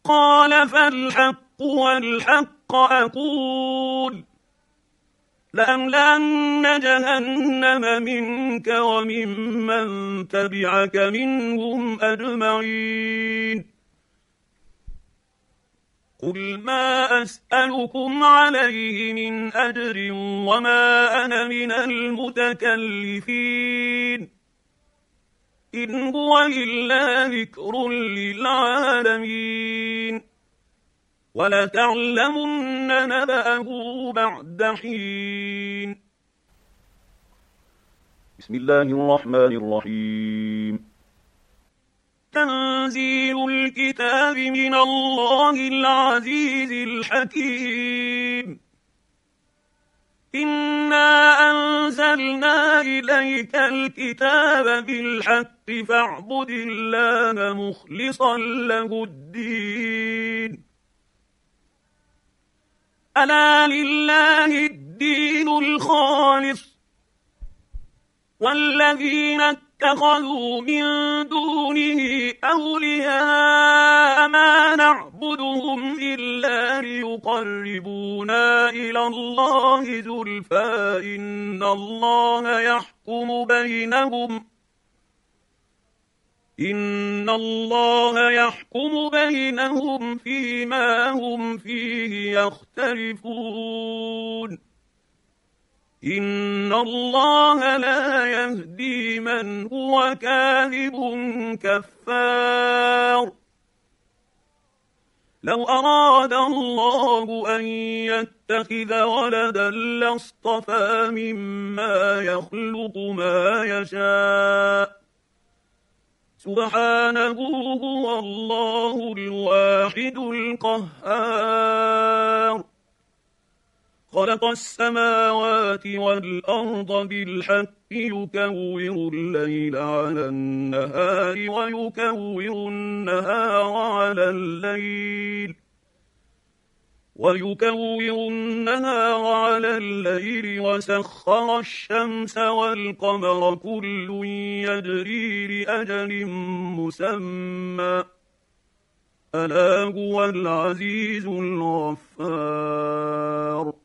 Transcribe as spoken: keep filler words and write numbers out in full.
قال فالحق والحق أقول لأملأن جهنم منك وممن تبعك منهم أجمعين. قل ما أسألكم عليه من أجر وما أنا من المتكلفين إن هو إلا ذكر للعالمين ولتعلمن نبأه بعد حين. بسم الله الرحمن الرحيم. تنزيل الكتاب من الله العزيز الحكيم. إنا أنزلنا إليك الكتاب بالحق فاعبد الله مخلصا له الدين ألا لله الدين الخالص والذين اتخذوا من دونه أولياء ما نعبدهم إلا ليقربونا إلى الله زلفى إن الله يحكم بينهم إن الله يحكم بينهم فيما هم فيه يختلفون إن الله لا يهدي من هو كاذب كفار. لو أراد الله أن يتخذ ولدا لاصطفى مما يخلق ما يشاء سبحانه هو الله الواحد القهار. خلق السماوات والأرض بالحق يكور الليل على النهار ويكور النهار على الليل ويكور النهار على الليل وسخر الشمس والقمر كل يجري لأجل مسمى ألا هو العزيز الغفار.